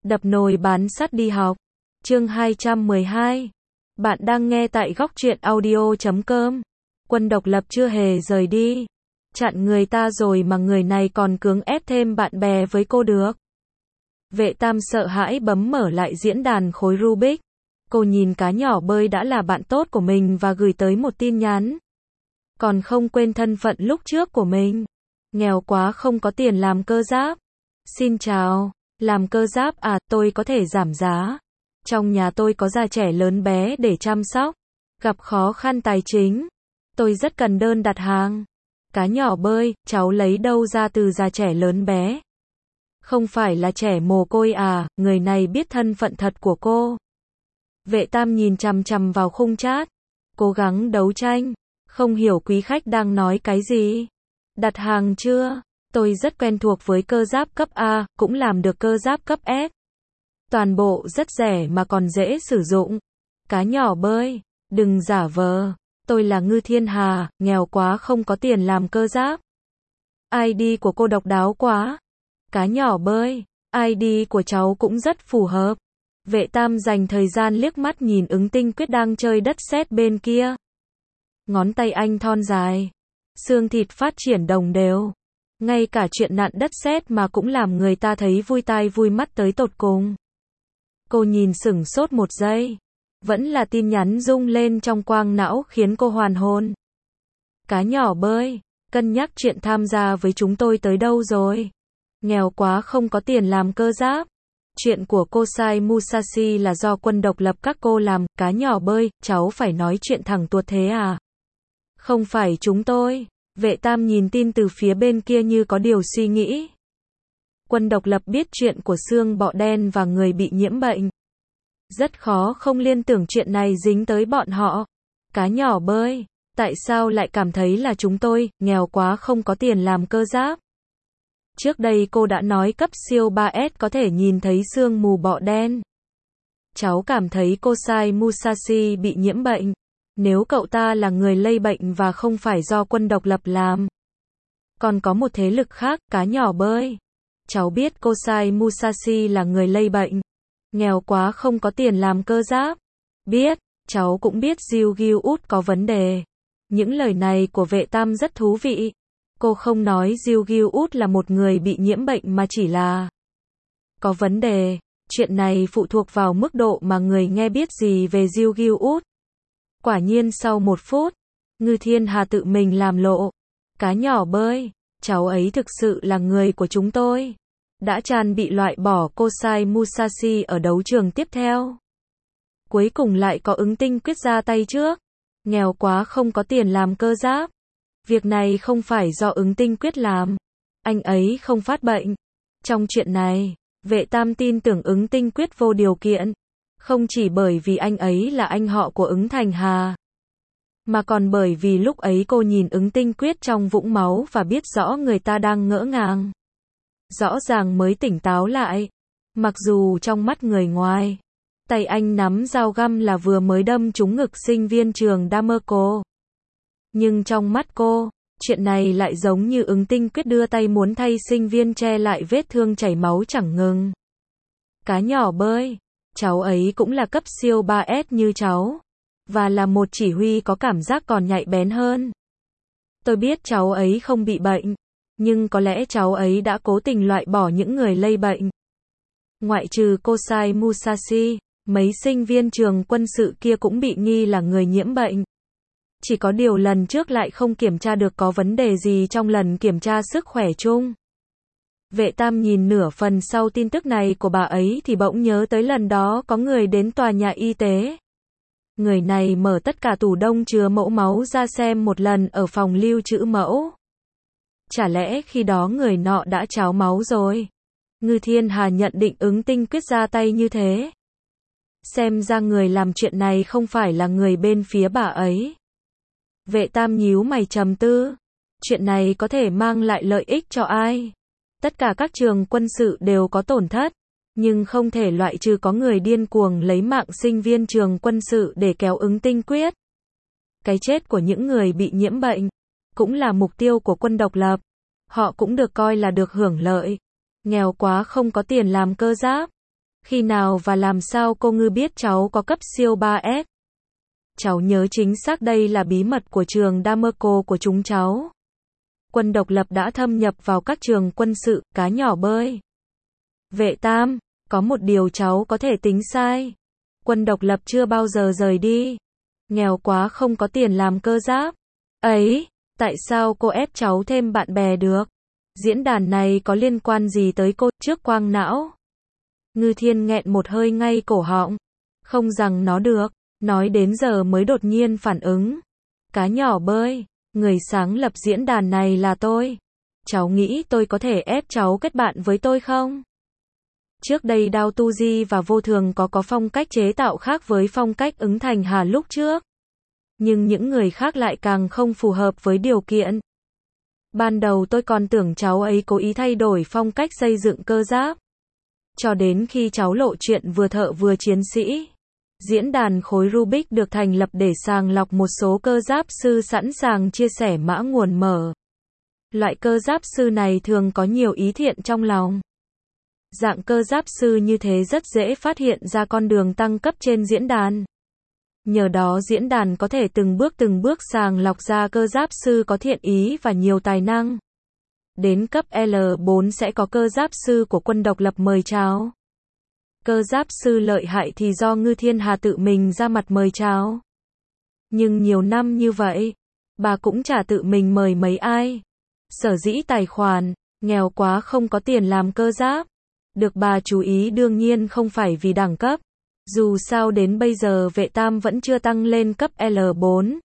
Đập nồi bán sắt đi học. Chương 212. Bạn đang nghe tại góc truyện audio.com. Quân độc lập chưa hề rời đi. Chặn người ta rồi mà người này còn cưỡng ép thêm bạn bè với cô được. Vệ Tam sợ hãi bấm mở lại diễn đàn khối Rubik. Cô nhìn cá nhỏ bơi đã là bạn tốt của mình và gửi tới một tin nhắn. Còn không quên thân phận lúc trước của mình. Nghèo quá không có tiền làm cơ giáp. Xin chào, làm cơ giáp à, tôi có thể giảm giá. Trong nhà tôi có già trẻ lớn bé để chăm sóc. Gặp khó khăn tài chính. Tôi rất cần đơn đặt hàng. Cá nhỏ bơi, cháu lấy đâu ra từ già trẻ lớn bé? Không phải là trẻ mồ côi à, người này biết thân phận thật của cô. Vệ Tam nhìn chằm chằm vào khung chat. Cố gắng đấu tranh. Không hiểu quý khách đang nói cái gì. Đặt hàng chưa? Tôi rất quen thuộc với cơ giáp cấp A, cũng làm được cơ giáp cấp S. Toàn bộ rất rẻ mà còn dễ sử dụng. Cá nhỏ bơi, đừng giả vờ. Tôi là Ngư Thiên Hà, nghèo quá không có tiền làm cơ giáp. ID của cô độc đáo quá. Cá nhỏ bơi, ID của cháu cũng rất phù hợp. Vệ Tam dành thời gian liếc mắt nhìn ứng tinh quyết đang chơi đất sét bên kia. Ngón tay anh thon dài. Xương thịt phát triển đồng đều. Ngay cả chuyện nặn đất sét mà cũng làm người ta thấy vui tai vui mắt tới tột cùng. Cô nhìn sửng sốt một giây. Vẫn là tin nhắn rung lên trong quang não khiến cô hoàn hồn. Cá nhỏ bơi, cân nhắc chuyện tham gia với chúng tôi tới đâu rồi? Nghèo quá không có tiền làm cơ giáp. Chuyện của Kosai Musashi là do quân độc lập các cô làm. Cá nhỏ bơi, cháu phải nói chuyện thẳng tuột thế à? Không phải chúng tôi. Vệ Tam nhìn tin từ phía bên kia như có điều suy nghĩ. Quân độc lập biết chuyện của xương bọ đen và người bị nhiễm bệnh. Rất khó không liên tưởng chuyện này dính tới bọn họ. Cá nhỏ bơi, tại sao lại cảm thấy là chúng tôi, nghèo quá không có tiền làm cơ giáp? Trước đây cô đã nói cấp siêu 3S có thể nhìn thấy sương mù bọ đen. Cháu cảm thấy Kosai Musashi bị nhiễm bệnh. Nếu cậu ta là người lây bệnh và không phải do quân độc lập làm. Còn có một thế lực khác, cá nhỏ bơi. Cháu biết Kosai Musashi là người lây bệnh. Nghèo quá không có tiền làm cơ giáp. Biết, cháu cũng biết Jiu-Gi-Ut có vấn đề. Những lời này của Vệ Tam rất thú vị. Cô không nói Jiu-Gi-Ut là một người bị nhiễm bệnh mà chỉ là có vấn đề. Chuyện này phụ thuộc vào mức độ mà người nghe biết gì về Jiu-Gi-Ut. Quả nhiên sau một phút, Ngư Thiên Hà tự mình làm lộ. Cá nhỏ bơi, cháu ấy thực sự là người của chúng tôi. Đã Chan bị loại bỏ Kosai Musashi ở đấu trường tiếp theo. Cuối cùng lại có ứng tinh quyết ra tay trước. Nghèo quá không có tiền làm cơ giáp. Việc này không phải do ứng tinh quyết làm. Anh ấy không phát bệnh. Trong chuyện này, Vệ Tam tin tưởng ứng tinh quyết vô điều kiện. Không chỉ bởi vì anh ấy là anh họ của ứng Thành Hà. Mà còn bởi vì lúc ấy cô nhìn ứng tinh quyết trong vũng máu và biết rõ người ta đang ngỡ ngàng. Rõ ràng mới tỉnh táo lại. Mặc dù trong mắt người ngoài, tay anh nắm dao găm là vừa mới đâm trúng ngực sinh viên trường Damerco. Nhưng trong mắt cô, chuyện này lại giống như ứng tinh quyết đưa tay muốn thay sinh viên che lại vết thương chảy máu chẳng ngừng. Cá nhỏ bơi, cháu ấy cũng là cấp siêu 3S như cháu. Và là một chỉ huy có cảm giác còn nhạy bén hơn. Tôi biết cháu ấy không bị bệnh. Nhưng có lẽ cháu ấy đã cố tình loại bỏ những người lây bệnh. Ngoại trừ Kosai Musashi, mấy sinh viên trường quân sự kia cũng bị nghi là người nhiễm bệnh. Chỉ có điều lần trước lại không kiểm tra được có vấn đề gì trong lần kiểm tra sức khỏe chung. Vệ Tam nhìn nửa phần sau tin tức này của bà ấy thì bỗng nhớ tới lần đó có người đến tòa nhà y tế. Người này mở tất cả tủ đông chứa mẫu máu ra xem một lần ở phòng lưu trữ mẫu. Chả lẽ khi đó người nọ đã tráo máu rồi? Ngư Thiên Hà nhận định ứng tinh quyết ra tay như thế. Xem ra người làm chuyện này không phải là người bên phía bà ấy. Vệ Tam nhíu mày trầm tư. Chuyện này có thể mang lại lợi ích cho ai? Tất cả các trường quân sự đều có tổn thất. Nhưng không thể loại trừ có người điên cuồng lấy mạng sinh viên trường quân sự để kéo ứng tinh quyết. Cái chết của những người bị nhiễm bệnh cũng là mục tiêu của quân độc lập. Họ cũng được coi là được hưởng lợi. Nghèo quá không có tiền làm cơ giáp. Khi nào và làm sao cô Ngư biết cháu có cấp siêu 3S? Cháu nhớ chính xác đây là bí mật của trường Damerco của chúng cháu. Quân độc lập đã thâm nhập vào các trường quân sự, cá nhỏ bơi. Vệ Tam, có một điều cháu có thể tính sai. Quân độc lập chưa bao giờ rời đi. Nghèo quá không có tiền làm cơ giáp. Ấy, tại sao cô ép cháu thêm bạn bè được? Diễn đàn này có liên quan gì tới cô? Trước quang não. Ngư Thiên nghẹn một hơi ngay cổ họng. Không rằng nó được. Nói đến giờ mới đột nhiên phản ứng. Cá nhỏ bơi, người sáng lập diễn đàn này là tôi. Cháu nghĩ tôi có thể ép cháu kết bạn với tôi không? Trước đây Đao Tu Di và Vô Thường có phong cách chế tạo khác với phong cách Ứng Thành Hà lúc trước. Nhưng những người khác lại càng không phù hợp với điều kiện. Ban đầu tôi còn tưởng cháu ấy cố ý thay đổi phong cách xây dựng cơ giáp. Cho đến khi cháu lộ chuyện vừa thợ vừa chiến sĩ. Diễn đàn khối Rubik được thành lập để sàng lọc một số cơ giáp sư sẵn sàng chia sẻ mã nguồn mở. Loại cơ giáp sư này thường có nhiều ý thiện trong lòng. Dạng cơ giáp sư như thế rất dễ phát hiện ra con đường tăng cấp trên diễn đàn. Nhờ đó diễn đàn có thể từng bước sàng lọc ra cơ giáp sư có thiện ý và nhiều tài năng. Đến cấp L4 sẽ có cơ giáp sư của quân độc lập mời chào. Cơ giáp sư lợi hại thì do Ngư Thiên Hà tự mình ra mặt mời chào. Nhưng nhiều năm như vậy, bà cũng chả tự mình mời mấy ai. Sở dĩ tài khoản, nghèo quá không có tiền làm cơ giáp. Được bà chú ý đương nhiên không phải vì đẳng cấp. Dù sao đến bây giờ Vệ Tam vẫn chưa tăng lên cấp L4.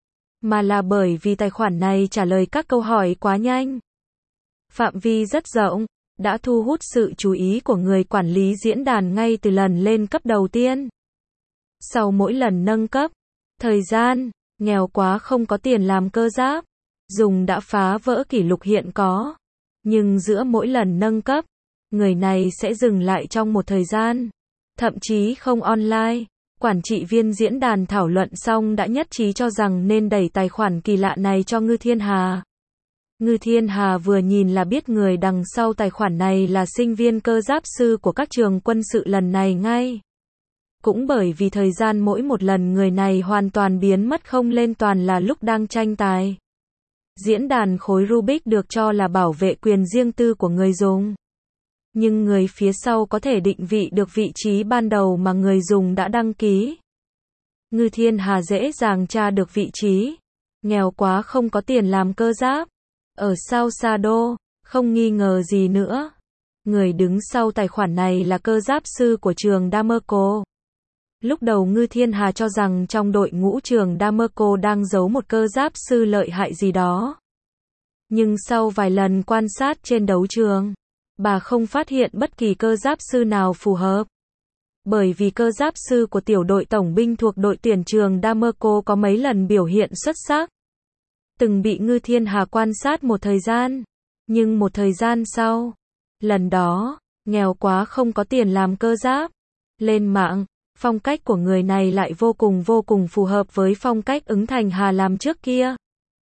Mà là bởi vì tài khoản này trả lời các câu hỏi quá nhanh. Phạm vi rất rộng, đã thu hút sự chú ý của người quản lý diễn đàn ngay từ lần lên cấp đầu tiên. Sau mỗi lần nâng cấp, thời gian, nghèo quá không có tiền làm cơ giáp, dùng đã phá vỡ kỷ lục hiện có. Nhưng giữa mỗi lần nâng cấp, người này sẽ dừng lại trong một thời gian, thậm chí không online. Quản trị viên diễn đàn thảo luận xong đã nhất trí cho rằng nên đẩy tài khoản kỳ lạ này cho Ngư Thiên Hà. Ngư Thiên Hà vừa nhìn là biết người đằng sau tài khoản này là sinh viên cơ giáp sư của các trường quân sự lần này ngay. Cũng bởi vì thời gian mỗi một lần người này hoàn toàn biến mất không lên toàn là lúc đang tranh tài. Diễn đàn khối Rubik được cho là bảo vệ quyền riêng tư của người dùng. Nhưng người phía sau có thể định vị được vị trí ban đầu mà người dùng đã đăng ký. Ngư Thiên Hà dễ dàng tra được vị trí. Nghèo quá không có tiền làm cơ giáp. Ở Sao Sa Đô, không nghi ngờ gì nữa. Người đứng sau tài khoản này là cơ giáp sư của trường Damerco. Lúc đầu Ngư Thiên Hà cho rằng trong đội ngũ trường Damerco đang giấu một cơ giáp sư lợi hại gì đó. Nhưng sau vài lần quan sát trên đấu trường, bà không phát hiện bất kỳ cơ giáp sư nào phù hợp. Bởi vì cơ giáp sư của tiểu đội tổng binh thuộc đội tuyển trường Damerco có mấy lần biểu hiện xuất sắc. Từng bị Ngư Thiên Hà quan sát một thời gian. Nhưng một thời gian sau, lần đó, nghèo quá không có tiền làm cơ giáp. Lên mạng, phong cách của người này lại vô cùng phù hợp với phong cách Ứng Thành Hà làm trước kia.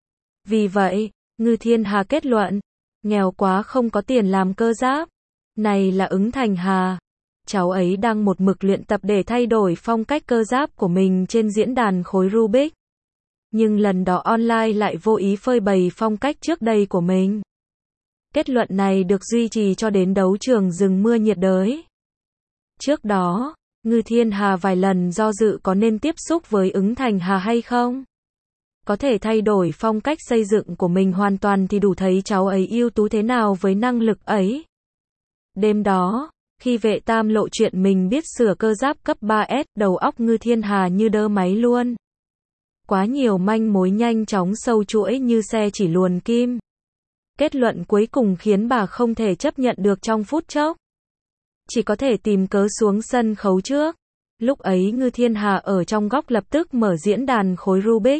Vì vậy, Ngư Thiên Hà kết luận, nghèo quá không có tiền làm cơ giáp. Này là Ứng Thành Hà. Cháu ấy đang một mực luyện tập để thay đổi phong cách cơ giáp của mình trên diễn đàn khối Rubik. Nhưng lần đó online lại vô ý phơi bày phong cách trước đây của mình. Kết luận này được duy trì cho đến đấu trường rừng mưa nhiệt đới. Trước đó, Ngư Thiên Hà vài lần do dự có nên tiếp xúc với Ứng Thành Hà hay không. Có thể thay đổi phong cách xây dựng của mình hoàn toàn thì đủ thấy cháu ấy ưu tú thế nào với năng lực ấy. Đêm đó, khi Vệ Tam lộ chuyện mình biết sửa cơ giáp cấp 3S, đầu óc Ngư Thiên Hà như đơ máy luôn. Quá nhiều manh mối nhanh chóng sâu chuỗi như xe chỉ luồn kim. Kết luận cuối cùng khiến bà không thể chấp nhận được trong phút chốc. Chỉ có thể tìm cớ xuống sân khấu trước. Lúc ấy Ngư Thiên Hà ở trong góc lập tức mở diễn đàn khối Rubik.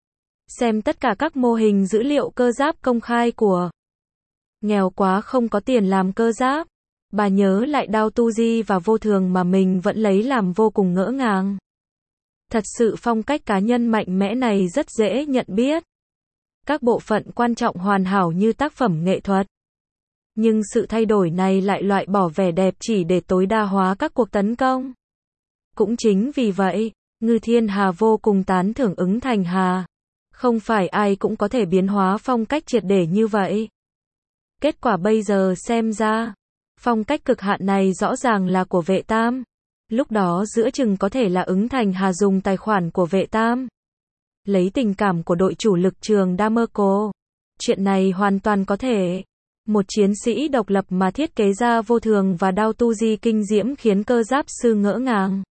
Xem tất cả các mô hình dữ liệu cơ giáp công khai của. Nghèo quá không có tiền làm cơ giáp. Bà nhớ lại Đao Tu Di và Vô Thường mà mình vẫn lấy làm vô cùng ngỡ ngàng. Thật sự phong cách cá nhân mạnh mẽ này rất dễ nhận biết. Các bộ phận quan trọng hoàn hảo như tác phẩm nghệ thuật. Nhưng sự thay đổi này lại loại bỏ vẻ đẹp chỉ để tối đa hóa các cuộc tấn công. Cũng chính vì vậy, Ngư Thiên Hà vô cùng tán thưởng Ứng Thành Hà. Không phải ai cũng có thể biến hóa phong cách triệt để như vậy. Kết quả bây giờ xem ra, phong cách cực hạn này rõ ràng là của Vệ Tam. Lúc đó giữa chừng có thể là Ứng Thành Hà dùng tài khoản của Vệ Tam. Lấy tình cảm của đội chủ lực trường Damerco. Chuyện này hoàn toàn có thể. Một chiến sĩ độc lập mà thiết kế ra vô thường và đao tu di kinh diễm khiến cơ giáp sư ngỡ ngàng.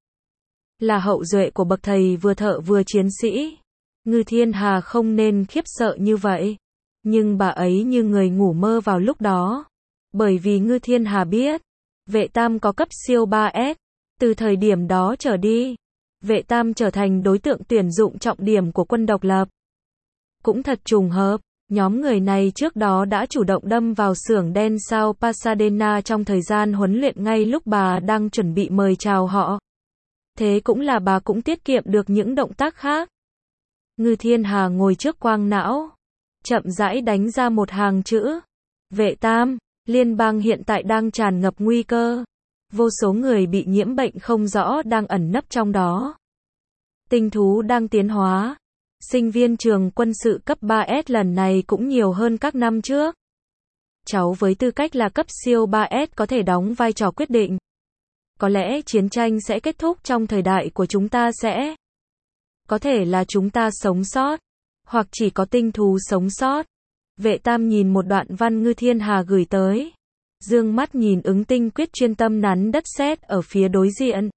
Là hậu duệ của bậc thầy vừa thợ vừa chiến sĩ. Ngư Thiên Hà không nên khiếp sợ như vậy. Nhưng bà ấy như người ngủ mơ vào lúc đó. Bởi vì Ngư Thiên Hà biết, Vệ Tam có cấp siêu 3S. Từ thời điểm đó trở đi, Vệ Tam trở thành đối tượng tuyển dụng trọng điểm của quân độc lập. Cũng thật trùng hợp, nhóm người này trước đó đã chủ động đâm vào xưởng đen sao Pasadena trong thời gian huấn luyện ngay lúc bà đang chuẩn bị mời chào họ. Thế cũng là bà cũng tiết kiệm được những động tác khác. Ngư Thiên Hà ngồi trước quang não, chậm rãi đánh ra một hàng chữ. Vệ Tam, liên bang hiện tại đang tràn ngập nguy cơ. Vô số người bị nhiễm bệnh không rõ đang ẩn nấp trong đó. Tinh thú đang tiến hóa. Sinh viên trường quân sự cấp 3S lần này cũng nhiều hơn các năm trước. Cháu với tư cách là cấp siêu 3S có thể đóng vai trò quyết định. Có lẽ chiến tranh sẽ kết thúc trong thời đại của chúng ta sẽ. Có thể là chúng ta sống sót. Hoặc chỉ có tinh thú sống sót. Vệ Tam nhìn một đoạn văn Ngư Thiên Hà gửi tới. Dương mắt nhìn Ứng Tinh Quyết chuyên tâm nắn đất sét ở phía đối diện.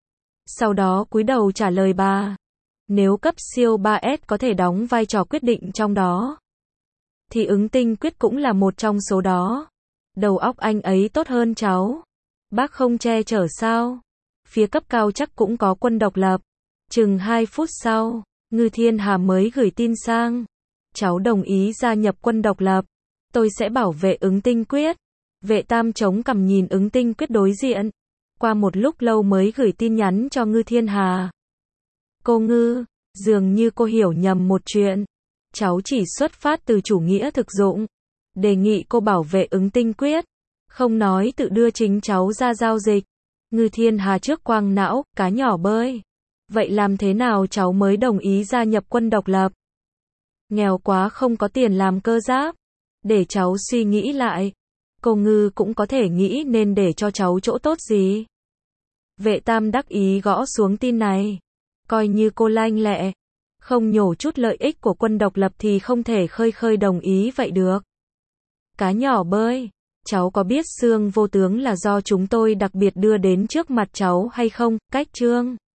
Sau đó cúi đầu trả lời bà. Nếu cấp siêu 3S có thể đóng vai trò quyết định trong đó, thì Ứng Tinh Quyết cũng là một trong số đó. Đầu óc anh ấy tốt hơn cháu. Bác không che chở sao? Phía cấp cao chắc cũng có quân độc lập. Chừng 2 phút sau, Ngư Thiên Hà mới gửi tin sang. Cháu đồng ý gia nhập quân độc lập. Tôi sẽ bảo vệ Ứng Tinh Quyết. Vệ Tam chống cằm nhìn Ứng Tinh Quyết đối diện. Qua một lúc lâu mới gửi tin nhắn cho Ngư Thiên Hà. Cô Ngư, dường như cô hiểu nhầm một chuyện. Cháu chỉ xuất phát từ chủ nghĩa thực dụng. Đề nghị cô bảo vệ Ứng Tinh Quyết. Không nói tự đưa chính cháu ra giao dịch. Ngư Thiên Hà trước quang não, cá nhỏ bơi. Vậy làm thế nào cháu mới đồng ý gia nhập quân độc lập? Nghèo quá không có tiền làm cơ giáp. Để cháu suy nghĩ lại. Cô Ngư cũng có thể nghĩ nên để cho cháu chỗ tốt gì. Vệ Tam đắc ý gõ xuống tin này. Coi như cô lanh lẹ. Không nhổ chút lợi ích của quân độc lập thì không thể khơi đồng ý vậy được. Cá nhỏ bơi. Cháu có biết xương vô tướng là do chúng tôi đặc biệt đưa đến trước mặt cháu hay không? Cách chương